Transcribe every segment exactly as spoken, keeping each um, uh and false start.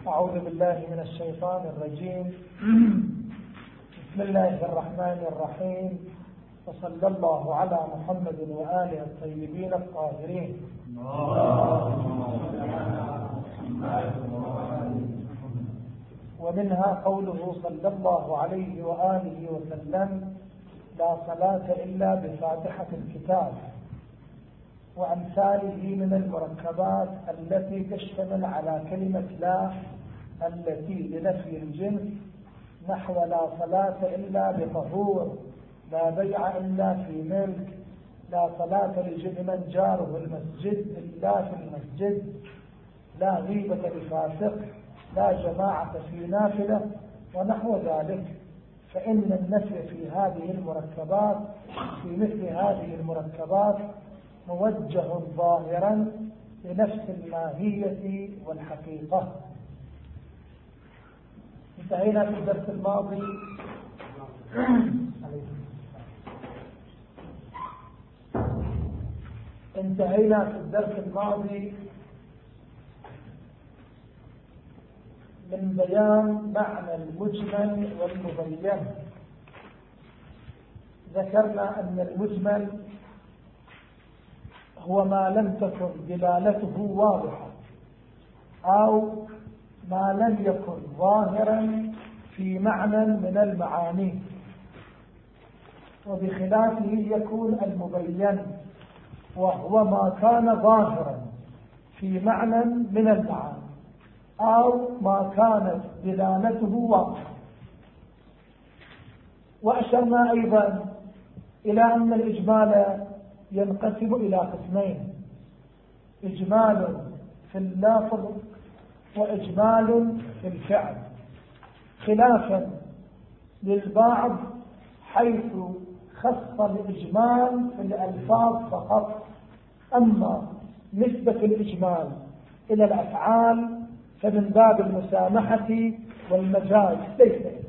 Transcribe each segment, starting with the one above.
أعوذ بالله من الشيطان الرجيم. بسم الله الرحمن الرحيم، وصلى الله على محمد وآله الطيبين الطاهرين. ومنها قوله صلى الله عليه وآله وسلم: لا صلاة إلا بفاتحة الكتاب، وأمثاله من المركبات التي تشتمل على كلمة لا التي لنفي الجنس، نحو لا صلاة إلا بطهور، لا بيع إلا في ملك، لا صلاة لمن جاره المسجد إلا في المسجد، لا غيبة لفاسق، لا جماعة في نافلة، ونحو ذلك. فإن النفي في هذه المركبات في مثل هذه المركبات موجه ظاهرا لنفس الماهية والحقيقة. انتهينا في الدرس الماضي انتهينا في الدرس الماضي من بيان معنى المجمل والمبين. ذكرنا أن المجمل هو ما لم تكن دلالته واضحة أو ما لم يكن ظاهرا في معنى من المعاني، وبخلافه يكون المبين وهو ما كان ظاهرا في معنى من المعاني أو ما كانت دلالته واضحة. وأشرنا أيضا إلى أن الإجمال ينقسم إلى قسمين: إجمال في اللفظ وإجمال في الفعل، خلافا للبعض حيث خص الإجمال في الألفاظ فقط، أما نسبة الإجمال إلى الأفعال فمن باب المسامحة والمجاز ليس إلا.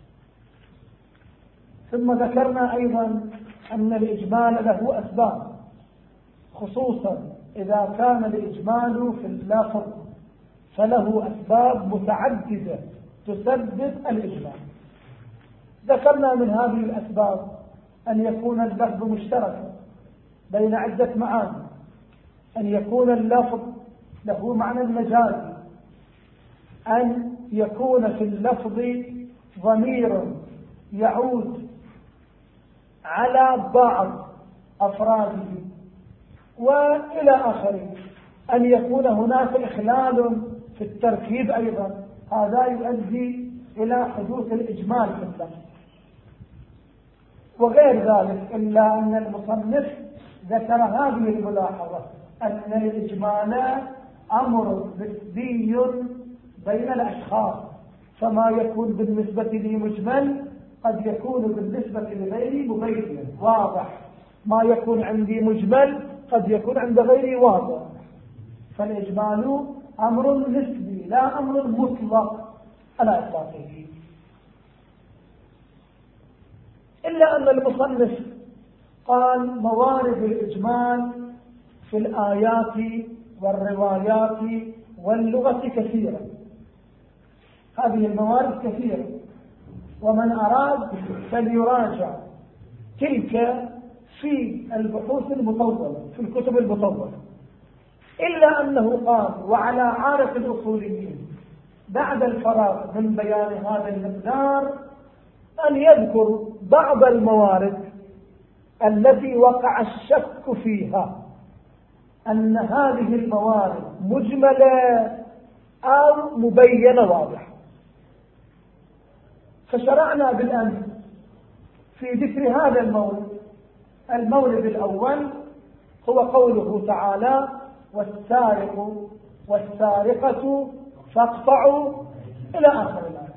ثم ذكرنا أيضا أن الإجمال له أسباب، خصوصا إذا كان الإجمال في اللفظ فله أسباب متعددة تسبب الإجمال. ذكرنا من هذه الأسباب أن يكون اللفظ مشتركا بين عدة معاني، أن يكون اللفظ له معنى مجازي، أن يكون في اللفظ ضمير يعود على بعض أفراده، وإلى آخره، أن يكون هناك إخلال في التركيب أيضا، هذا يؤدي إلى حدوث الإجمال في اللفظ وغير ذلك. إلا أن المصنف ذكر هذه الملاحظة أن الإجمال أمر نسبي بين الأشخاص، فما يكون بالنسبة لي مجمل قد يكون بالنسبة لغيري مبين واضح، ما يكون عندي مجمل قد يكون عند غيري واضح. فالإجمال أمر نسبي لا أمر مطلق على إطلاقه. إلا أن المصنف قال موارد الإجمال في الآيات والروايات واللغة كثيرة. هذه الموارد كثيرة، ومن أراد فليراجع تلك في البحوث المطولة في الكتب المطولة. إلا أنه قال وعلى عادة الأصوليين بعد الفراغ من بيان هذا المقدار أن يذكر بعض الموارد التي وقع الشك فيها أن هذه الموارد مجملة أو مبينة واضحة. فشرعنا بالأمس في ذكر هذا المورد. المورد الأول هو قوله تعالى: والسارق والسارقة فاقطعوا إلى آخر الآية.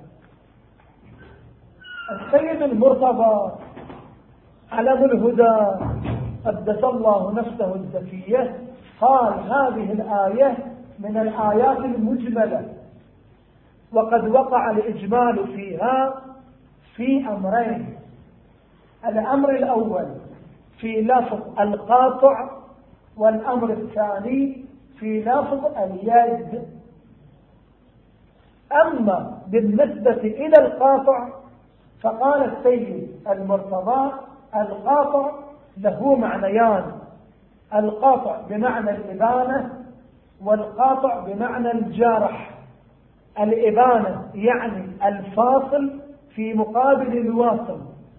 السيد المرتضى علم الهدى قدس الله نفسه الزكية قال هذه الآية من الآيات المجملة، وقد وقع الإجمال فيها في أمرين: الأمر الأول في لفظ القاطع، والأمر الثاني في لفظ اليد. أما بالنسبة إلى القاطع فقال السيد المرتضى القاطع له معنيان، القاطع بمعنى الإبانة والقاطع بمعنى الجارح. الإبانة يعني الفاصل في مقابل الواصل،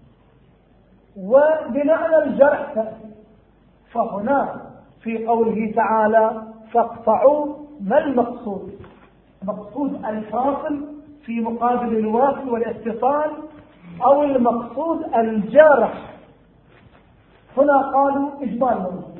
وبمعنى الجرح تأتي. فهنا في قوله تعالى فاقطعوا، ما المقصود؟ مقصود الفاصل في مقابل الواصل والاتصال، أو المقصود الجارح؟ هنا قالوا إجمال موجود.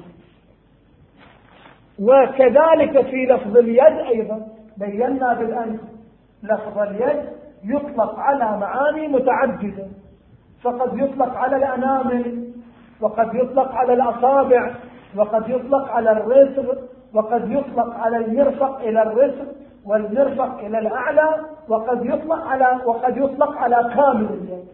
وكذلك في لفظ اليد أيضا بينا بالأمس لفظ اليد يطلق على معاني متعددة، فقد يطلق على الأنامل، وقد يطلق على الأصابع، وقد يطلق على الرسل، وقد يطلق على المرفق إلى الرسل والمرفق إلى الأعلى، وقد يطلق على وقد يطلق على كامل اليد.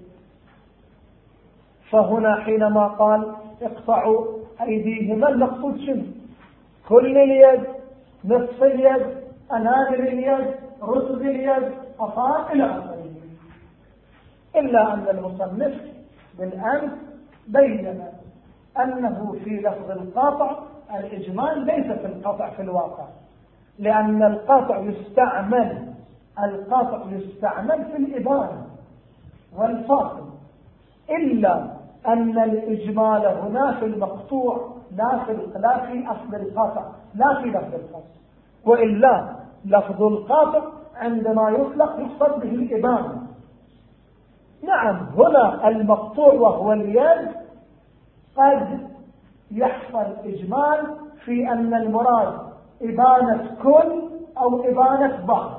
فهنا حينما قال اقطعوا أيديهما المقصود شنو؟ كل اليد، نصف اليد، أنامل اليد، رسل اليد، أصابع إلى آخره. إلا أن المصنف بالأمس بين أنه في لفظ القاطع الإجمال ليس في القطع في الواقع، لأن القاطع يستعمل القاطع يستعمل في الإبانة والفاصل، إلا أن الإجمال هنا في المقطوع لا في لا في أصل القاطع، لا في لفظ القاطع. وإلا لفظ القاطع عندما يطلق يقصد به الإبانة. نعم هنا المقطوع وهو اليد قد يحصل إجمال في أن المراد إبانة كل أو إبانة بعض.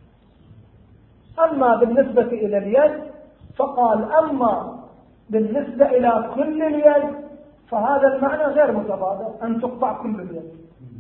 أما بالنسبة إلى اليد فقال أما بالنسبة إلى كل اليد فهذا المعنى غير متبادر، أن تقطع كل اليد.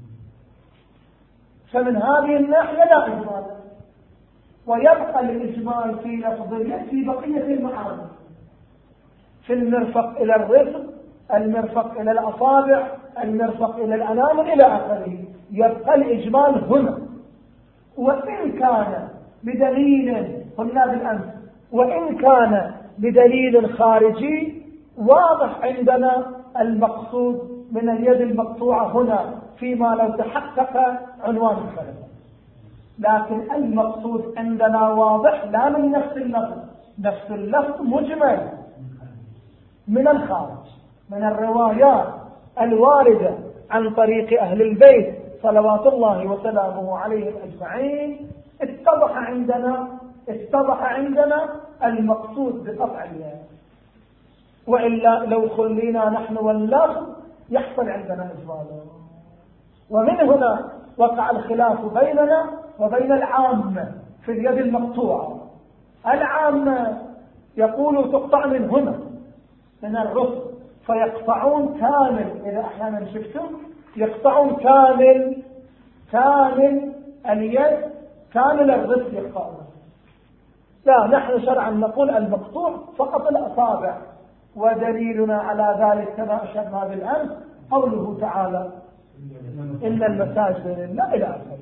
فمن هذه الناحية لا إجمال، ويبقى الإجمال في لفظ اليد في بقية المعاني، في المرفق إلى الرفق، المرفق إلى الأصابع، المرفق إلى الأنامل إلى آخره. يبقى الإجمال هنا، وإن كان بدليل قلنا بالأمس، وإن كان بدليل خارجي واضح عندنا المقصود من اليد المقطوعة هنا فيما لو تحقق عنوان الخلف، لكن المقصود عندنا واضح لا من نفس اللفظ، نفس اللفظ مجمل من الخارج، من الروايات الواردة عن طريق أهل البيت صلوات الله وسلامه عليهم أجمعين. اتضح عندنا اتضح عندنا المقصود بقطع اليد، وإلا لو خلينا نحن واللفظ يحصل عندنا إجمال. ومن هنا وقع الخلاف بيننا وبين العامة في اليد المقطوعة. العامة يقول تقطع من هنا من الرسل، فيقطعون كامل، إذا أحيانا شفتم يقطعون كامل كامل اليد، كامل الرسل يقطعون. لا، نحن شرعا نقول المقطوع فقط الأصابع، ودليلنا على ذلك كما أشرنا بالأمس قوله تعالى إن المساجد لله إلى آخره.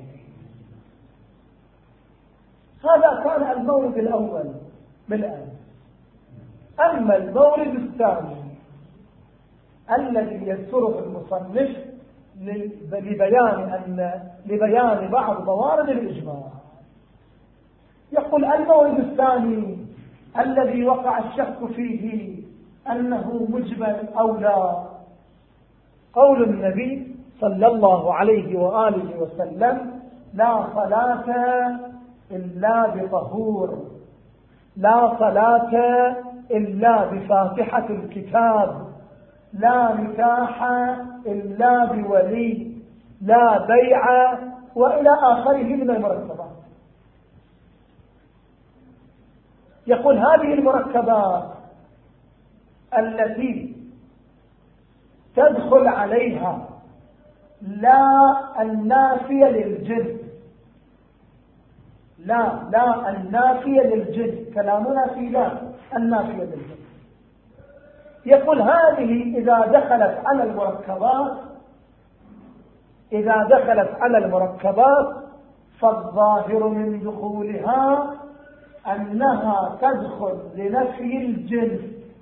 هذا كان المورد الأول بالآن. أما المورد الثاني الذي يذكره المصنف لبيان أن لبيان بعض موارد الإجماع، يقول المورد الثاني الذي وقع الشك فيه أنه مجمل أو لا، قول النبي صلى الله عليه وآله وسلم لا صلاة إلا بطهور، لا صلاة إلا بفاتحة الكتاب، لا نكاح إلا بولي، لا بيع، وإلى آخره من المركبات. يقول هذه المركبات التي تدخل عليها لا النافية للجنس، لا لا النافية للجنس، كلامنا في لا النافية للجنس. يقول هذه إذا دخلت على المركبات إذا دخلت على المركبات فالظاهر من دخولها أنها تدخل لنفي الجنس.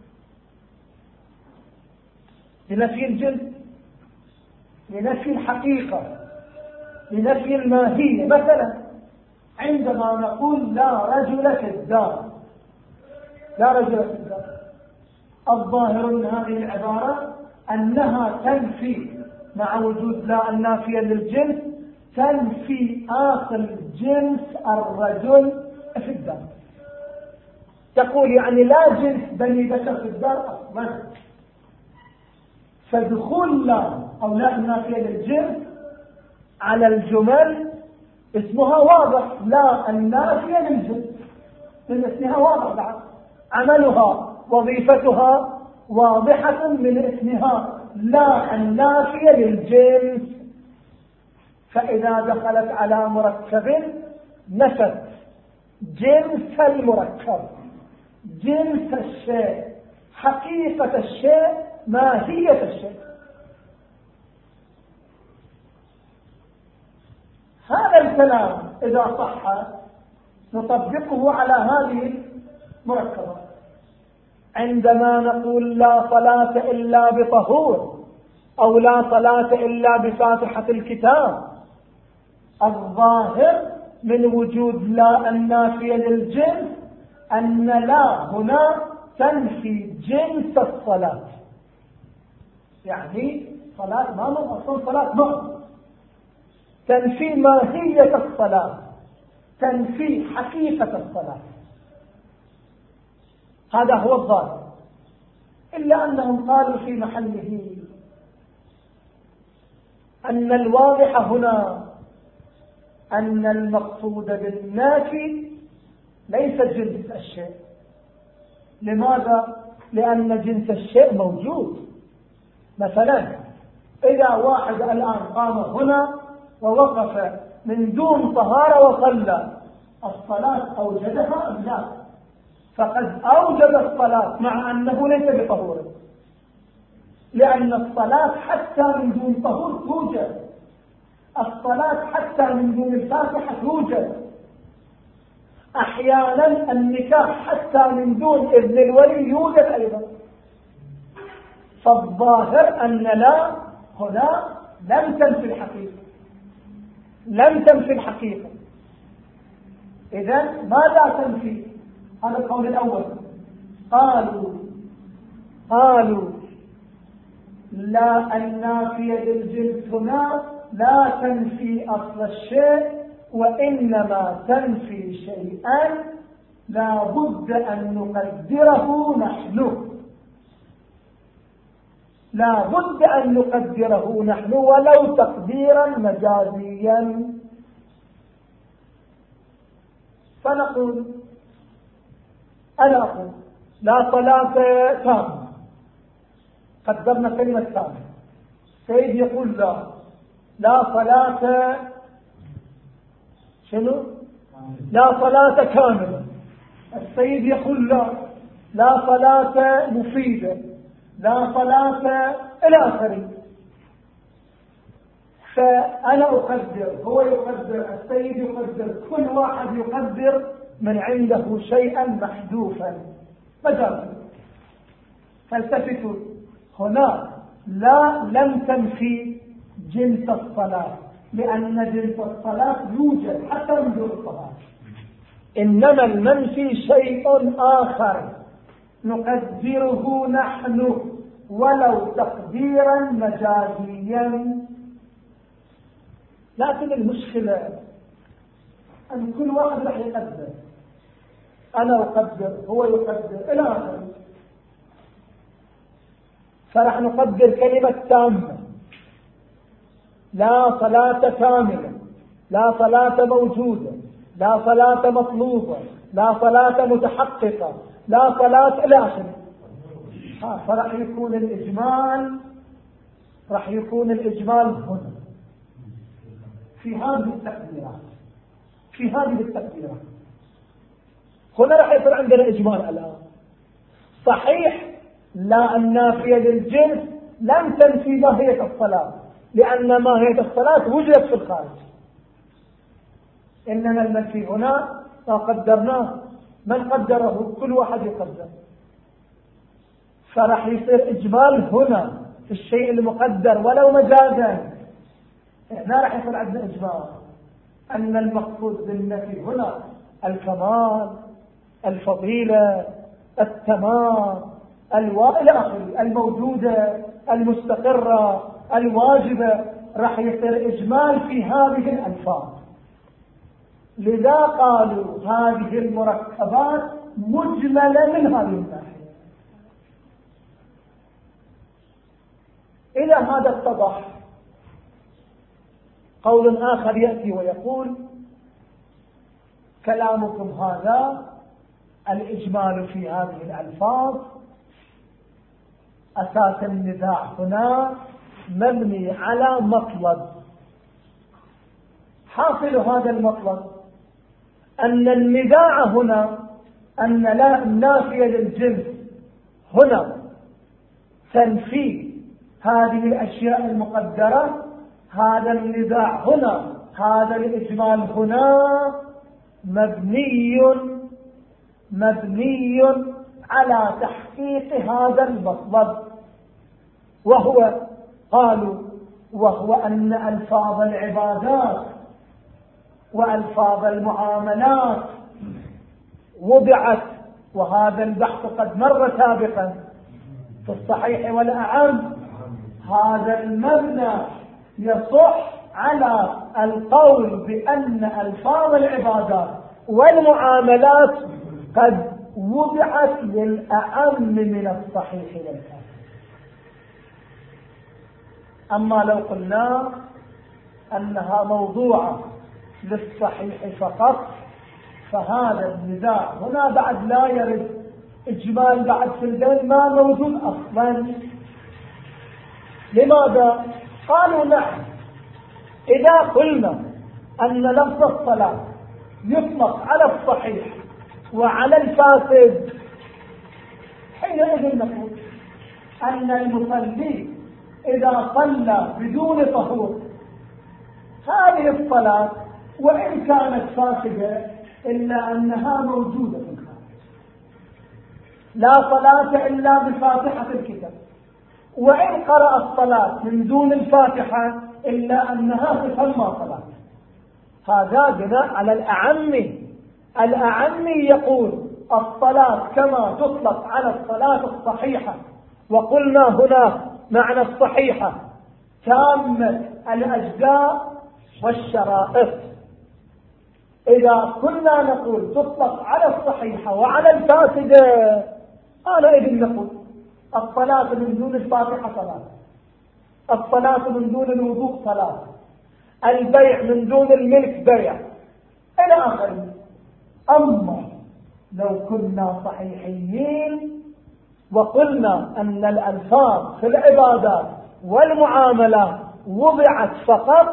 لنفي الجنس، لنفي الحقيقة، لنفي الماهية. مثلا عندما نقول لا رجل في الدار، لا رجل في الدار، الظاهر من هذه العبارة أنها تنفي مع وجود لا النافية للجنس، تنفي آخر جنس الرجل في الدار. تقول يعني لا جنس بني بشر في الدار أصلا. فدخول لا أو لا النافية للجنس على الجمل اسمها واضح، لا النافية للجنس من اسمها واضح بعد، عملها وظيفتها واضحة من اسمها لا النافية للجنس. فإذا دخلت على مركب نفت جنس المركب، جنس الشيء، حقيقة الشيء، ماهية الشيء. هذا الكلام إذا صح نطبقه على هذه المركبات. عندما نقول لا صلاة إلا بطهور أو لا صلاة إلا بفاتحة الكتاب، الظاهر من وجود لا النافية للجنس أن لا هنا تنفي جنس الصلاة. يعني صلاة ما من أصلا صلاة ما تنفي ماهية الصلاة، تنفي حقيقة الصلاة. هذا هو الظاهر، إلا أنهم قالوا في محله أن الواضح هنا أن المقصود بالنافي ليس جنس الشيء. لماذا؟ لأن جنس الشيء موجود. مثلا إذا واحد الآن قام هنا ووقف من دون طهارة وصلى، الصلاة أوجدها أم لا؟ فقد أوجد الصلاة مع أنه ليس بطهور، لأن الصلاة حتى من دون طهور توجد، الصلاة حتى من دون الفاتحة توجد، أحيانا النكاح حتى من دون إذن الولي يوجد أيضا. فالظاهر أن لا هنا لم تنفي الحقيقة، لم تنفي الحقيقة. إذن ماذا تنفي؟ هذا القول الأول. قالوا قالوا لا النافية للجنس هنا لا تنفي أصل الشيء، وإنما تنفي شيئا لا بد أن نقدره نحن، لا بد أن نقدره نحن ولو تقديرا مجازيا. فنقول أنا أقول لا صلاة تامة، قدرنا كلمة تامة. سيد يقول لا لا صلاة شنو؟ لا صلاة كاملة. السيد يقول لا لا صلاة مفيدة، لا صلاة إلى آخره. فأنا أقدر، هو يقدر، السيد يقدر، كل واحد يقدر من عنده شيئا محذوفا مجازا. فالتفتوا هنا لا لم تنفي جنس الصلاة، لأن جنس الصلاة يوجد حتى من دون الصلاة، إنما المنفي شيء آخر نقدره نحن ولو تقديرا مجازيا. لكن المشكلة أن كل واحد رح يقدر، أنا أقدر، هو يقدر، إلى آخره. فرح نقدر كلمة تامة، لا صلاة كاملة، لا صلاة موجودة، لا صلاة مطلوبة، لا صلاة متحققة، لا صلاة إلى آخره. فرح يكون الإجمال، رح يكون الإجمال هنا في هذه التقديرات، في هذه التقديرات هنا رح يصير عندنا إجمال. الآن صحيح لا النافية للجنس لم تنفي ماهية الصلاة، لأن ماهية الصلاة وجدت في الخارج، إنما المنفي هنا ما قدرناه من قدره؟ كل واحد يقدر. فراح يصير إجمال هنا في الشيء المقدر ولو مجازا. ما راح يصير عندنا إجمال أن المقصود بالنفي هنا الكمال، الفضيلة، التمام، الموجودة، المستقرة، الواجبة. راح يصير إجمال في هذه الألفاظ. لذا قالوا هذه المركبات مجملة من هذه الناحية. إلى هذا اتضح. قول آخر يأتي ويقول كلامكم هذا الإجمال في هذه الألفاظ أساس النزاع هنا مبني على مطلب. حاصل هذا المطلب أن النزاع هنا أن لا النافية للجنس هنا تنفي هذه الأشياء المقدرة. هذا النزاع هنا، هذا الإجمال هنا مبني مبني على تحقيق هذا المطلب، وهو قالوا وهو أن ألفاظ العبادات وألفاظ المعاملات وضعت، وهذا البحث قد مر سابقا في الصحيح والأعم. هذا المبنى يصح على القول بأن ألفاظ العبادات والمعاملات قد وضعت للأعم من الصحيح للأعم. أما لو قلنا أنها موضوعة للصحيح فقط فهذا النزاع هنا بعد لا يرد إجمال بعد في الدين ما موجود أصلا. لماذا؟ قالوا نعم، إذا قلنا أن لفظ الصلاة يطلق على الصحيح وعلى الفاسد حينئذ نقول أن المصلي إذا صلى بدون طهور هذه الصلاة وإن كانت فاسدة إلا أنها موجودة في الخارج. لا صلاة إلا بفاتحة الكتاب، وإن قرأ الصلاة من دون الفاتحة إلا أنها تسمى صلاة. هذا بناء على الأعمي. الأعمي يقول الصلاة كما تطلق على الصلاة الصحيحة، وقلنا هنا معنى الصحيحة تامة الأجزاء والشرائط. إذا كنا نقول تطلق على الصحيحة وعلى الفاسدة أنا إذن نقول الصلاة من دون الفاتحة صلاة، الصلاة من دون الوضوء صلاة، البيع من دون الملك بيع إلى آخره. أما لو كنا صحيحين وقلنا أن الألفاظ في العبادات والمعاملات وضعت فقط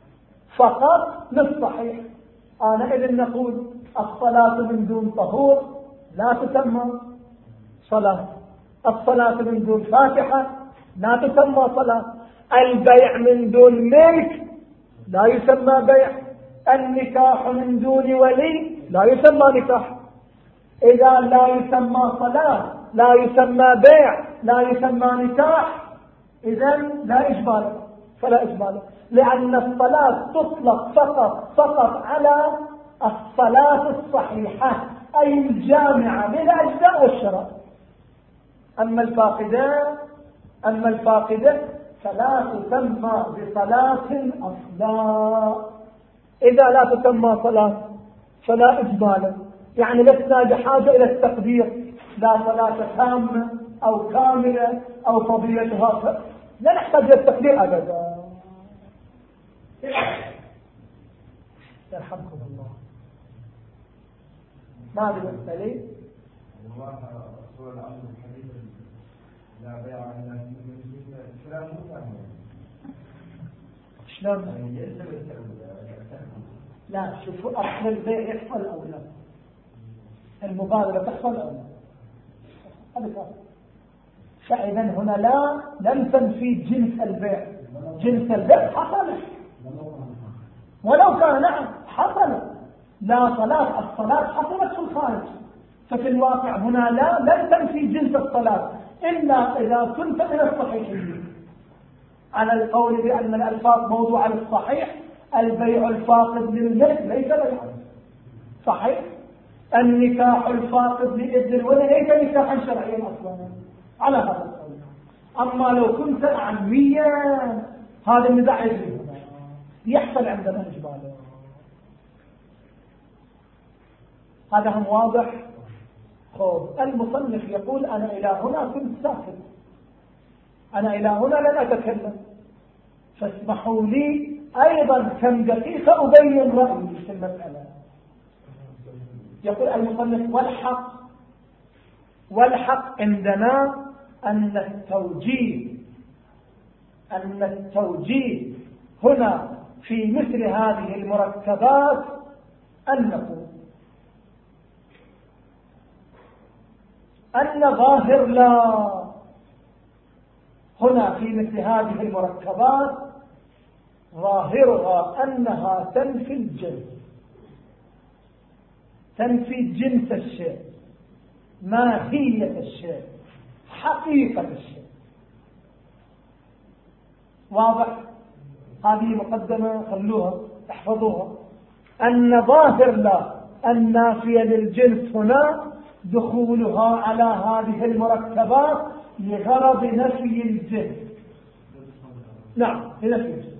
فقط للصحيح، أنا إذن نقول الصلاة من دون طهور لا تسمى صلاة، الصلاة من دون فاتحة لا تسمى صلاة، البيع من دون ملك لا يسمى بيع، النكاح من دون ولي لا يسمى نكاح. إذا لا يسمى صلاة لا يسمى بيع لا يسمى نكاح إذن لا إجمال، فلا إجمال، لأن الصلاة تطلق فقط فقط على الصلاة الصحيحة أي الجامعة للأجزاء والشرائط. أما الفاقدة أما الفاقدة فلا تسمى بصلاة أصلا. إذا لا تسمى صلاة فلا إجمال، يعني لسنا بحاجة إلى التقدير لا صلاة تامة أو كاملة أو فضيلتها، لا نحتاج إلى التقدير أبدا. يرحمكم الله. ماذا بالنسبة لي؟ الله رسول الأمر الحديث لا بيع إلا في الإسلام متهم. شلون؟ لا شوفوا أصل البيع يحصل أو لا، المبادرة تحصل أو لا، هذا كافر. فإذا هنا لا لم تنفي جنس البيع، جنس البيع حصل ولو كان نعم حصل. لا صلاة، الصلاة حصلت في الخارج ففي الواقع هنا لا لن تنفي جنس الصلاة إلا إذا كنت من الصحيحين. على القول بأن الألفاظ موضوع الصحيح، البيع الفاقد للملك ليس بيعا صحيح، النكاح الفاقد لإذن الولي ليس نكاحا شرعيا أصلا على هذا القول. أما لو كنت عاميا هذا النزاع يجري يحصل عندنا إجمالا. هذا هم واضح. خب المصنف يقول أنا إلى هنا كنت ساكت، أنا إلى هنا لن أتكلم، فاسمحوا لي أيضا كم دقيقة أبين رأيي في المسألة. يقول المصنف والحق والحق عندنا أن التوجيه أن التوجيه هنا في مثل هذه المركبات أن نقول أن ظاهر لا هنا في مثل هذه المركبات ظاهرها أنها تنفي الجنس، تنفي جنس الشيء، ماهية الشيء، حقيقة الشيء. واضح؟ هذه مقدمة خلوها احفظوها. أن ظاهر لا النافية للجنس هنا دخولها على هذه المركبات لغرض نفي الجنس. نعم لنفي الجنس.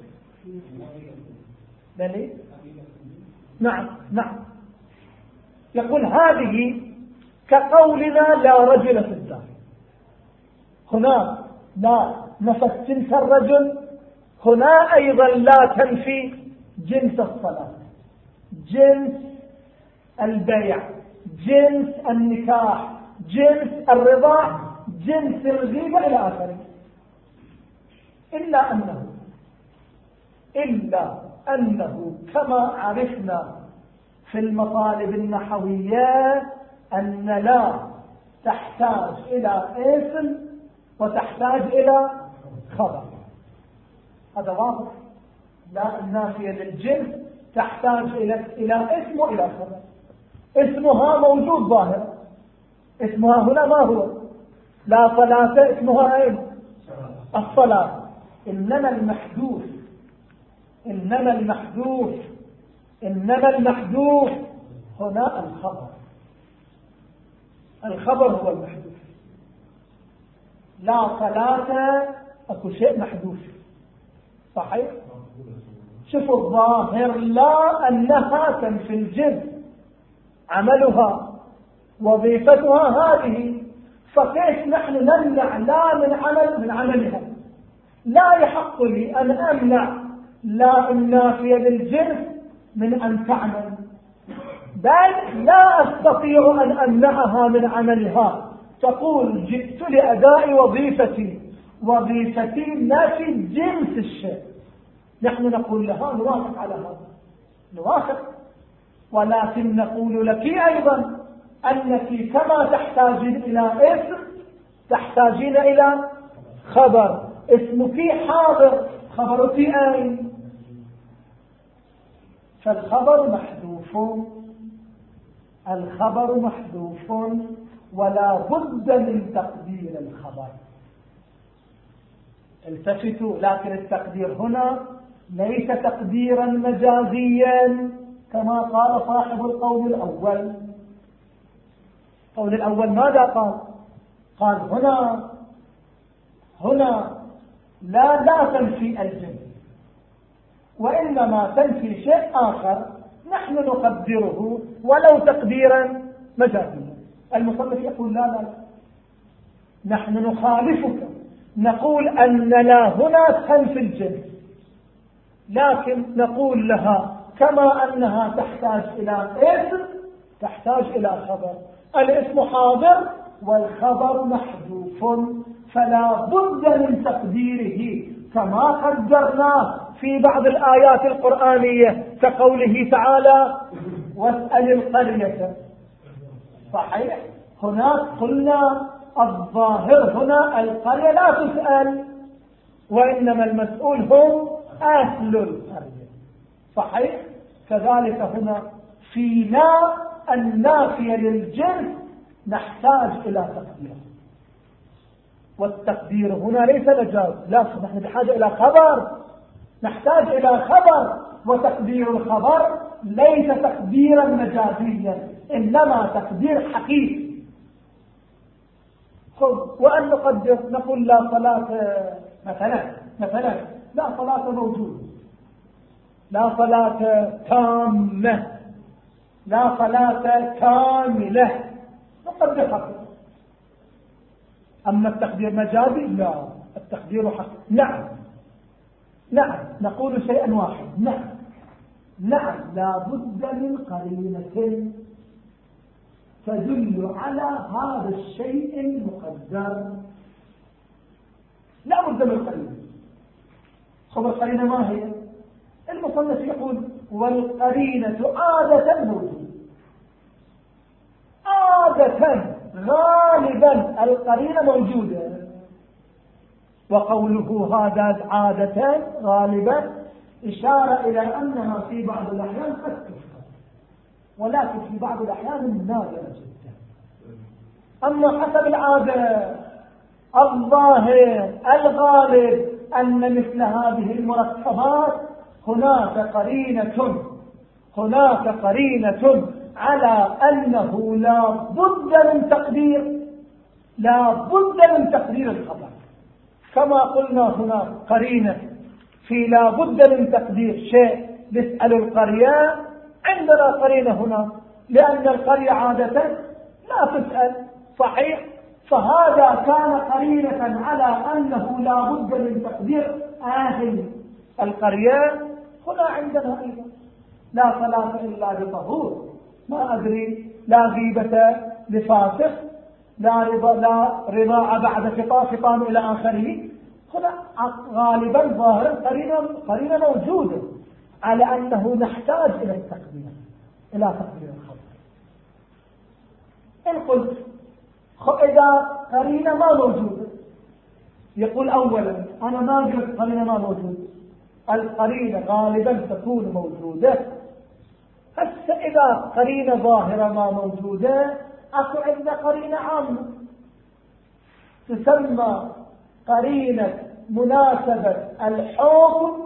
بلي؟ نعم نعم. يقول هذه كقولنا لا رجل في الدار، هنا لا نفت جنس الرجل، هنا أيضا لا تنفي جنس الصلاة، جنس البيع، جنس النكاح، جنس الرضاع، جنس الغيبة إلى آخره. إلا أنه إلا أنه كما عرفنا في المطالب النحوية أن لا تحتاج إلى اسم وتحتاج إلى خبر. هذا واضح. لا النافية للجنس تحتاج إلى إلى اسم وإلى خبر. اسمها موجود ظاهر، اسمها هنا ما هو؟ لا صلاة، اسمها أين؟ الصلاة. إنما المحدوث إنما المحدوث إنما المحدوث هنا الخبر. الخبر هو المحدوث. لا صلاة أكو شيء محدوث صحيح. شوفوا الظاهر لا أنها تنفي الجنس، عملها وظيفتها هذه، فكيف نحن نمنع لا من عمل من عملها؟ لا يحق لي أن أمنع لا النافية للجنس من أن تعمل، بل لا أستطيع أن أمنعها من عملها. تقول جئت لأداء وظيفتي، وظيفتي نفي جنس الشيء، نحن نقول لها نوافق على هذا، نوافق، ولكن نقول لك أيضا أنك كما تحتاجين إلى اسم تحتاجين إلى خبر. اسمك حاضر، خبرك أين؟ فالخبر محذوف، الخبر محذوف ولا بد من تقدير الخبر. التفتوا، لكن التقدير هنا ليس تقديرا مجازيا كما قال صاحب القول الأول. القول الأول ماذا قال؟ قال هنا هنا لا لا تنفي الجنس، وإنما تنفي شيء آخر نحن نقدره ولو تقديرا مجازيا. المصنف يقول لا لا نحن نخالفك، نقول أن لا هنا تنفي الجنس، لكن نقول لها كما أنها تحتاج إلى اسم تحتاج إلى خبر. الاسم حاضر والخبر محذوف، فلا بد من تقديره كما قدرناه في بعض الآيات القرآنية كقوله تعالى واسأل القرية. صحيح، هناك قلنا الظاهر هنا القرية لا تسأل، وإنما المسؤول هم أهل القرية. صحيح، كذلك هنا في لا النافية للجنس نحتاج إلى تقدير، والتقدير هنا ليس مجاز، لا، نحن بحاجة إلى خبر، نحتاج إلى خبر، وتقدير الخبر ليس تقديرا مجازيا، إنما تقدير حقيقي. خذ وأن نقدر، نقول لا صلاة مثلا مثلا لا صلاة موجودة، لا صلاة تامة، لا صلاة كاملة، نقدر حقيقي. أما التقدير مجازي لا، التقدير حق. نعم نعم نقول شيئا واحد، نعم نعم لا بد من قرينة تدل على هذا الشيء المقدر، لا بد من قرينة. خبر القرينة ما هي؟ المصنف يقول والقرينة عادة موجودة، عادة غالبا القرينة موجودة، وقوله هذا عادة غالبا إشارة إلى أنها في بعض الأحيان قد تفهم، ولكن في بعض الأحيان نادرة جدا. أما حسب العادة الظاهر الغالب أن مثل هذه المركبات هناك قرينة هناك قرينة على أنه لا بد من تقدير لا بد من تقدير الخبر، كما قلنا هناك قرينة في لا بد من تقدير شيء. نسأل القرية، عندنا قرينة هنا، لأن القرية عادة لا تسأل، صحيح؟ فهذا كان قرينة على أنه لا بد من تقدير أهل القرية. هنا عندنا أيضا لا صلاة إلا بطهور، ما أدري، لا غيبة لفاسق، لا رضا لا رضاعة بعد فطام فطام إلى آخره. هنا غالبا ظاهرا قرينة قرينة موجودة على أنه نحتاج إلى التقدير، إلى تقدير الخبر. إن قلت إذا قرينة ما موجودة، يقول أولا أنا ما قلت قرينة ما موجودة، القرينة غالبا تكون موجودة. هسه إذا قرينة ظاهرة ما موجودة، أكو عندنا قرينة عامة تسمى قرينة مناسبة الحكم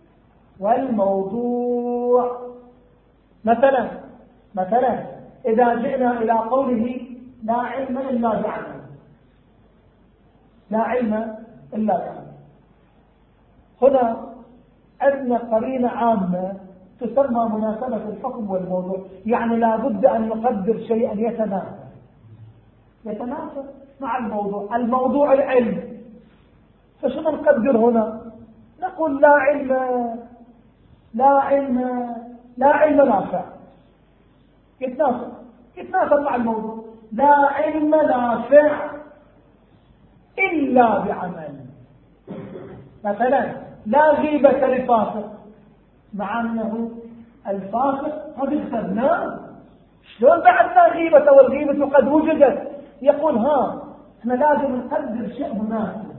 والموضوع. مثلا مثلا إذا جئنا إلى قوله لا علم إلا بعمل، لا علم إلا بعمل، هنا عندنا قرينة عامة تسمى مناسبة الحكم والموضوع، يعني لا بد أن نقدر شيئا يتناسب يتناسب مع الموضوع. الموضوع العلم، فشو نقدر هنا؟ نقول لا علم لا علم لا علم نافع، يتناسب يتناسب مع الموضوع. لا علم نافع إلا بعمل. مثلا لا غيبة لفاسق، مع أنه الفاسق قد اخترناه، شلون بعدنا غيبة والغيبة قد وجدت؟ يقول ها احنا لازم نقدر شيء مناسب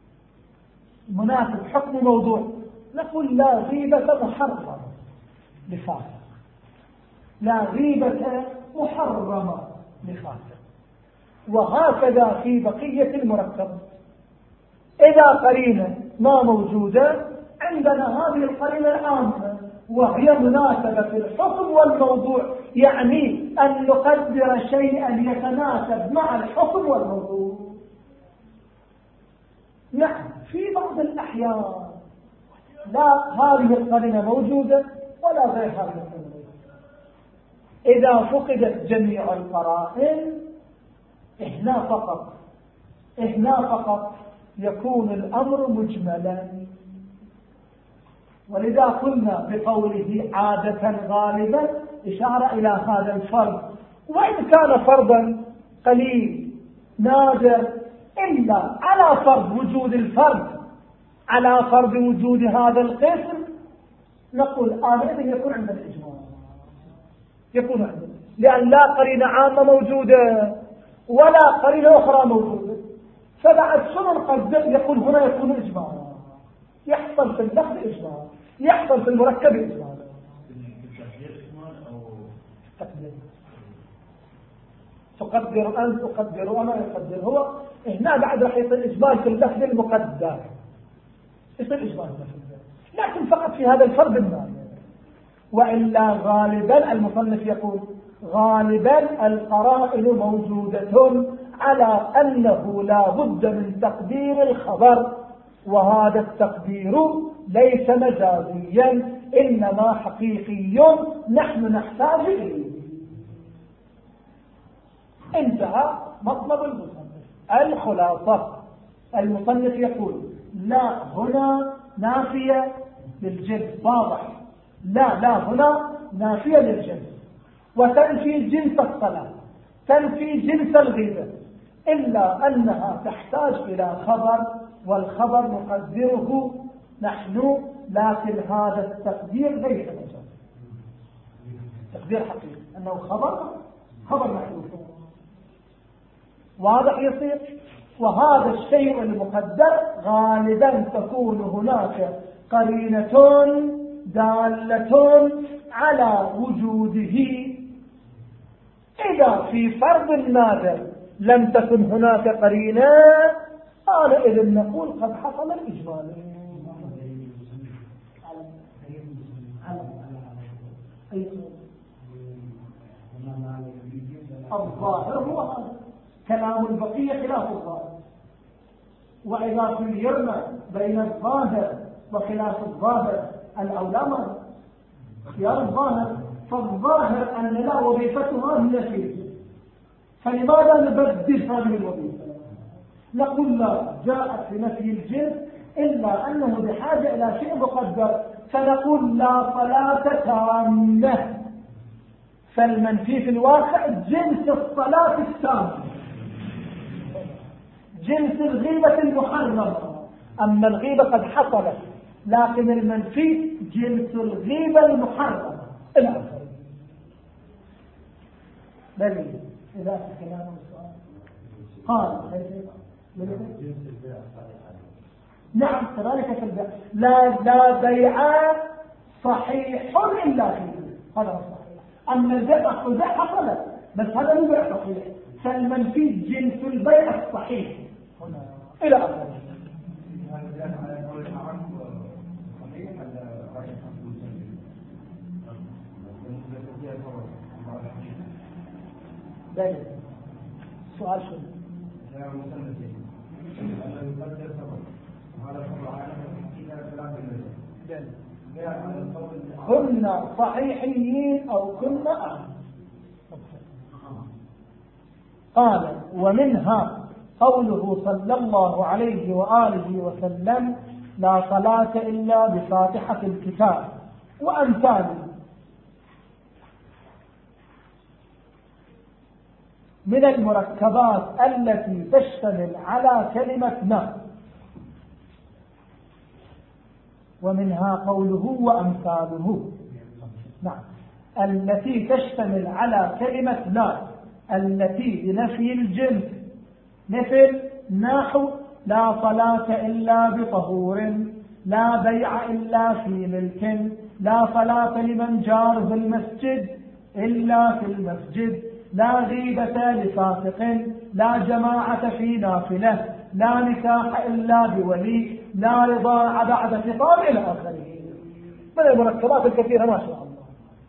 مناسب حكم موضوع. نقول لا غيبة محرمة لفاسق، لا غيبة محرمة لفاسق، وهكذا في بقية المركب. إذا قرينة ما موجودة، عندنا هذه القرينة العامة وهي مناسبة الحكم والموضوع، يعني أن نقدر شيئا يتناسب مع الحكم والموضوع. نعم في بعض الأحيان لا هذه القرينة موجودة ولا غير هذه القرينة. إذا فقدت جميع القرائن هنا فقط هنا فقط يكون الأمر مجملا. ولذا قلنا بقوله عادة غالبا إشارة إلى هذا الفرض، وإن كان فرضا قليل نادر، إلا على فرض وجود الفرد، على فرض وجود هذا القسم، نقول هذا يكون عند الإجماع، يكون عندنا، لأن لا قرينة عامة موجودة ولا قرينة أخرى موجودة. فبعد شنو نقدر؟ يقول هنا يكون إجماع، يحصل في اللفظ إجماع، يحصل في المركب إجماع. تقدر أنت، تقدر أنا، يقدر هو. هنا بعد راح يصير إجمال في اللفظ المقدر، يصير إجمال في اللفظ، لكن فقط في هذا الفرد المال. وإلا غالبا المصنف يقول غالبا القرائن موجودة على أنه لا بد من تقدير الخبر، وهذا التقدير ليس مجازيا إنما حقيقي نحن نحتاج إليه. انتهى مطلب المصنف. الخلاصة المصنف يقول لا هنا نافية للجنس، واضح، لا لا هنا نافية للجنس، وتنفي جنس الصلاة، تنفي جنس الغيبة، إلا أنها تحتاج إلى خبر، والخبر نقدره نحن، لكن هذا التقدير ليس مجاز، تقدير حقيقي أنه خبر خبر محذوف، واضح يصير. وهذا الشيء المقدر غالبا تكون هناك قرينة دالة على وجوده. إذا في فرض نادر لم تكن هناك قرينة، أنا إذن نقول قد حصل الإجمال. الظاهر هو هذا، كلام البقية خلاف الظاهر. وإذا خيرنا بين الظاهر وخلاف الظاهر الأولى ما خيار الظاهر، فالظاهر أن لا وظيفتها هي فيه، فلماذا نبدل هذه الوظيفة؟ نقول لا، جاءت في نفي الجنس إلا أنه بحاجة إلى شيء مقدر، فنقول لا صلاة تامة. فالمنفي في الواقع جنس الصلاة التامة، جنس الغيبة المحرمة. أما الغيبة قد حصلت، لكن المنفي جنس الغيبة المحرمة إلى آخره. بل إذا في كلام السؤال قال نعم كذلك في البيع، لا لا بيع صحيح إلا فيه، هذا صحيح. أما البيع حصلت بس هذا مو بيع صحيح، فالمنفي جنس البيع الصحيح هنا إلى آخره. دليل سؤال شنو؟ كنا صحيحيين أو كنا أعلم. قال ومنها قوله صلى الله عليه وآله وسلم لا صلاة إلا بفاتحة الكتاب وأمثاله. من المركبات التي تشتمل على كلمة ما، ومنها قوله وأمثاله. نعم، التي تشتمل على كلمة لا التي بنفي الجنس، مثل نحو لا صلاة إلا بطهور، لا بيع إلا في ملك، لا صلاة لمن جاره المسجد إلا في المسجد، لا غيبة لفاسق، لا جماعة في نافلة، لا نكاح إلا بولي، لا رضاع بعد خطاب إلى آخره. من المركبات الكثيرة ما شاء الله.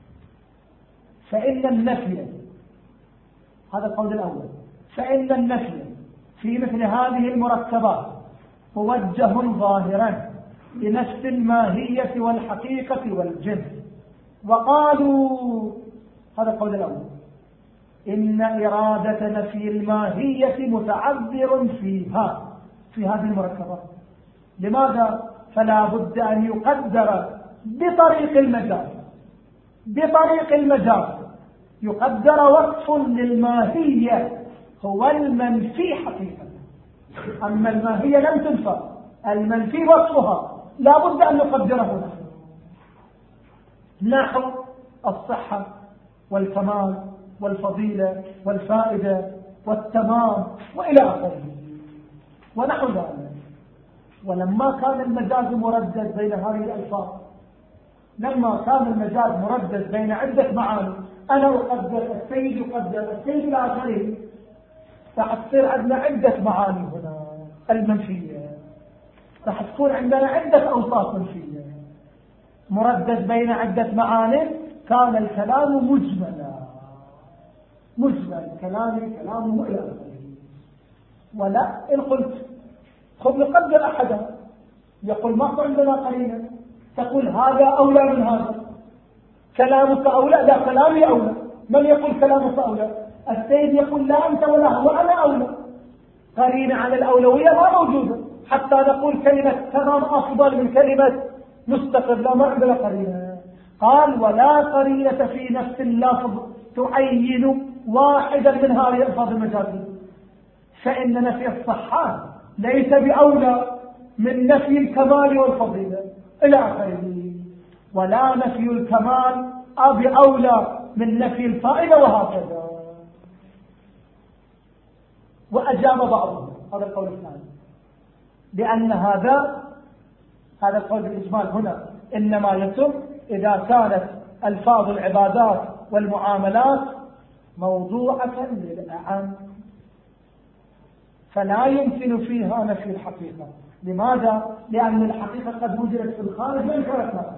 فإن النفي، هذا القول الأول، فإن النفي في مثل هذه المركبات موجه ظاهرا لنفس الماهية والحقيقة والجنس. وقالوا، هذا القول الأول، إن إرادة نفي الماهية متعذر فيها، في هذه المركبات. لماذا؟ فلا بد أن يقدر بطريق المجاز، بطريق المجاز يقدر وصف للماهية هو المنفي حقيقة. أما الماهية لم تنفى، المنفي وصفها لا بد أن نقدره، نحو الصحة والكمال والفضيلة والفائدة والتمام وإلى آخره ونحو ذلك. ولما كان المجاز مردد بين هذه الألفاظ، لما كان المجاز مردد بين عدة معاني، أنا أقدر، السيد يقدر، السيد الآخرين، راح تصير عندنا عدة معاني هنا المنفية، راح تكون عندنا عدة أوصاف منفية مردد بين عدة معاني. كان الكلام مجملا، مجمل كلامي كلامه إلى آخره. ولا إن قلت خذ نقدر أحدها، يقول ما عندنا قرينة، تقول هذا أولى من هذا، كلامك أولى، لا كلامي أولى. من يقول كلامك أولى؟ السيد يقول لا أنت ولا هو، أنا أولى. قرينة على الأولوية ما موجودة حتى نقول كلمة تمام أفضل من كلمة مستقر، لا ما عندنا قرينة. قال ولا قرينة في نفس اللفظ تعين واحدا من هذه الألفاظ المجازية، فإن نفي الصحة ليس بأولى من نفي الكمال والفضيلة إلى آخره، ولا نفي الكمال بأولى من نفي الفائدة، وهكذا. وأجاب بعضهم هذا القول الثاني بأن هذا هذا القول بالإجمال هنا إنما يتم إذا كانت ألفاظ العبادات والمعاملات موضوعة للأعم، فلا يمكن فيها نفي الحقيقة. لماذا؟ لأن الحقيقة قد وجدت في الخارج من كرتها.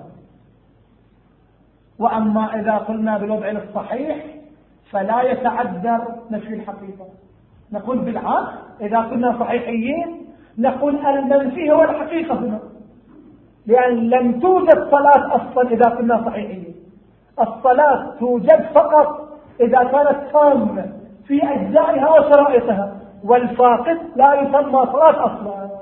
وأما إذا قلنا بالوضع الصحيح فلا يتعذر نفي الحقيقة. نقول بالعكس، إذا كنا صحيحيين نقول المنفي هو الحقيقة هنا، لأن لم توجد صلاة أصلا إذا كنا صحيحين. الصلاة توجد فقط إذا كانت تامة في أجزائها وشرائطها، والفاقد لا يسمى صلاة أصلا،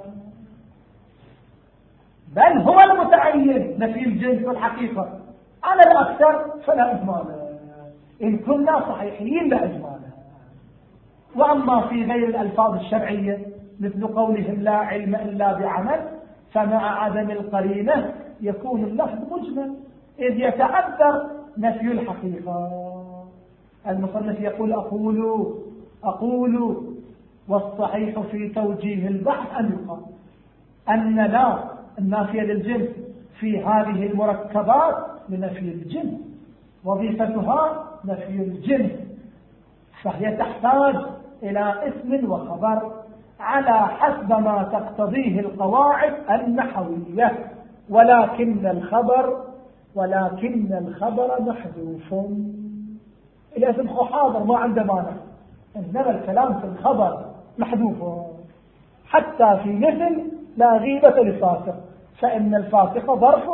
بل هو المتعين نفي الجنس والحقيقة. على الأكثر فلا إجمال، إن كنا صحيحين لا إجمال. وأما في غير الألفاظ الشرعية مثل قولهم لا علم إلا بعمل، فمع عدم القرينة يكون اللفظ مجمل إذ يتعذر نفي الحقيقة. المصنف يقول أقول أقول والصحيح في توجيه البحث أن يقال أن لا النافية للجنس في هذه المركبات لنفي الجنس، وظيفتها نفي الجنس، فهي تحتاج إلى اسم وخبر على حسب ما تقتضيه القواعد النحوية، ولكن الخبر ولكن الخبر محذوف. الاسم حاضر ما عنده مانع، إنما الكلام في الخبر محذوف. حتى في مثل لا غيبة لفاسق، فإن الفاسق ظرف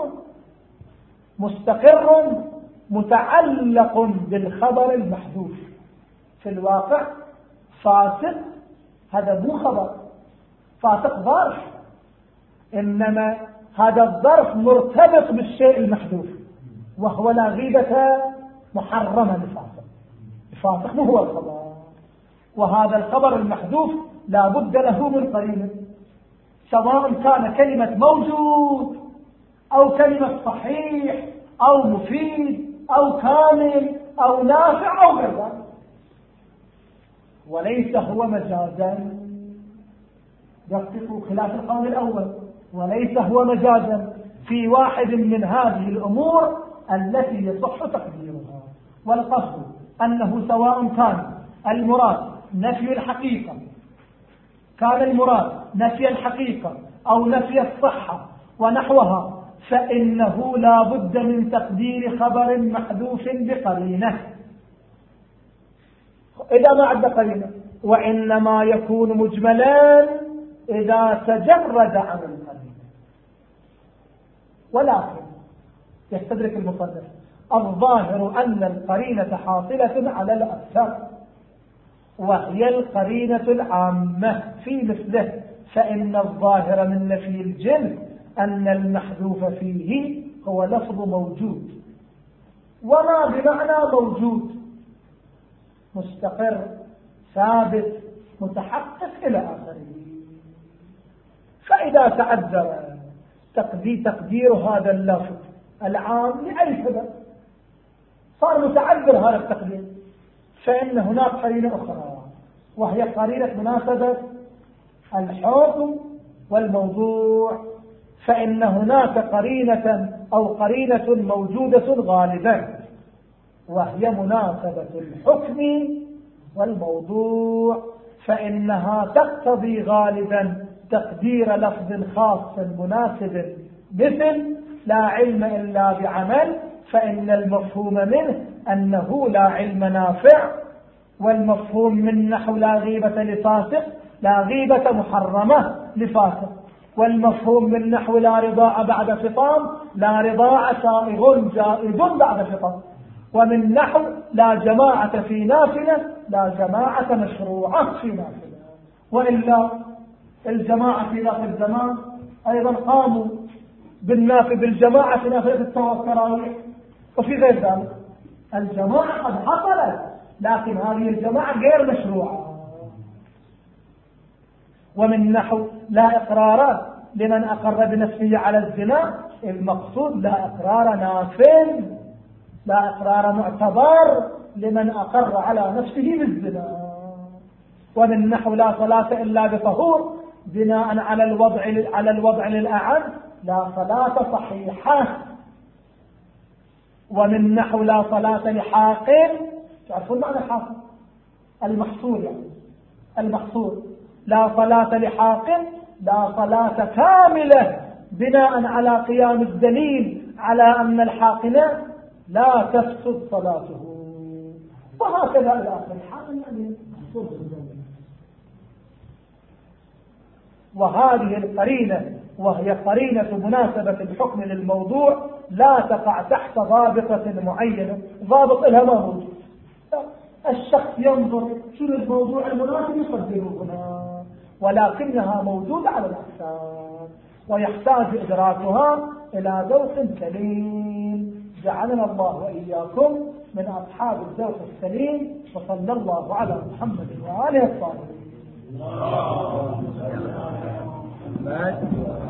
مستقر متعلق بالخبر المحذوف. في الواقع فاسق هذا مو خبر، فاسق ظرف، إنما هذا الظرف مرتبط بالشيء المحذوف، وهو لا غيبة محرمة لفاسق. الفاسق مو هو الخبر، وهذا الخبر المحذوف لا بد له من قرينة، سواء كان كلمة موجود أو كلمة صحيح أو مفيد أو كامل أو نافع أو غير ذلك. وليس هو مجازا، دققوا خلاف القول الأول، وليس هو مجازا في واحد من هذه الأمور التي يصح تقديرها. والقصد أنه سواء كان المراد نفي الحقيقة كان المراد نفي الحقيقة أو نفي الصحة ونحوها، فإنه لا بد من تقدير خبر محذوف بقرينة إذا ما عد قرينة، وإنما يكون مجملا إذا تجرد عن القرينة. ولكن يستدرك المصنف الظاهر أن القرينة حاصلة على الأكثر، وهي القرينة العامة في مثله، فإن الظاهر من نفي الجنس أن المحذوف فيه هو لفظ موجود، وما بمعنى موجود مستقر ثابت متحقق إلى آخره. فإذا تعذر تقدير هذا اللفظ العام لأي سبب صار متعذر هذا التقدير، فإن هناك قرينة أخرى، وهي قرينة مناسبة الحكم والموضوع، فإن هناك قرينة أو قرينة موجودة غالبا وهي مناسبة الحكم والموضوع، فإنها تقتضي غالبا تقدير لفظ خاص مناسب، مثل لا علم إلا بعمل، فإن المفهوم منه أنه لا علم نافع، والمفهوم من نحو لا غيبة لفاسق لا غيبة محرمة لفاسق، والمفهوم من نحو لا رضاع بعد فطام لا رضاع سائغ جائز بعد فطام، ومن نحو لا جماعة في نافلة لا جماعة مشروعة في نافلة. وإلا الجماعة في ذاك الزمان أيضا قاموا بالنافل بالجماعة في نافلة التراويح، وفي غير ذلك الجماعة قد حصلت، لكن هذه الجماعة غير مشروعة. ومن نحو لا إقرار لمن أقر بنفسه على الزنا، المقصود لا إقرار نافل، لا إقرار معتبر لمن أقر على نفسه بالزنا. ومن نحو لا صلاة إلا بطهور بناء على الوضع على الوضع للأعم لا صلاة صحيحة. ومن نحو لا صلاة لحاقن، تعرفون معنى الحاقن؟ المحصور، يعني المحصور، لا صلاة لحاقن لا صلاة كاملة بناء على قيام الدليل على أن الحاقن لا تفسد صلاته، وهكذا إلى آخر الحاقن يعني محصور بالدليل. وهذه القرينة وهي قرينة مناسبة الحكم للموضوع لا تقع تحت ضابطة معينة، ضابط لها ما موجود، الشخص ينظر شنو الموضوع المناسب يقدره هنا، ولكنها موجودة على الأحسان، ويحتاج إدراكها إلى ذوق سليم. جعلنا الله وإياكم من أصحاب الذوق السليم، وصلى الله على محمد وآله الطاهرين.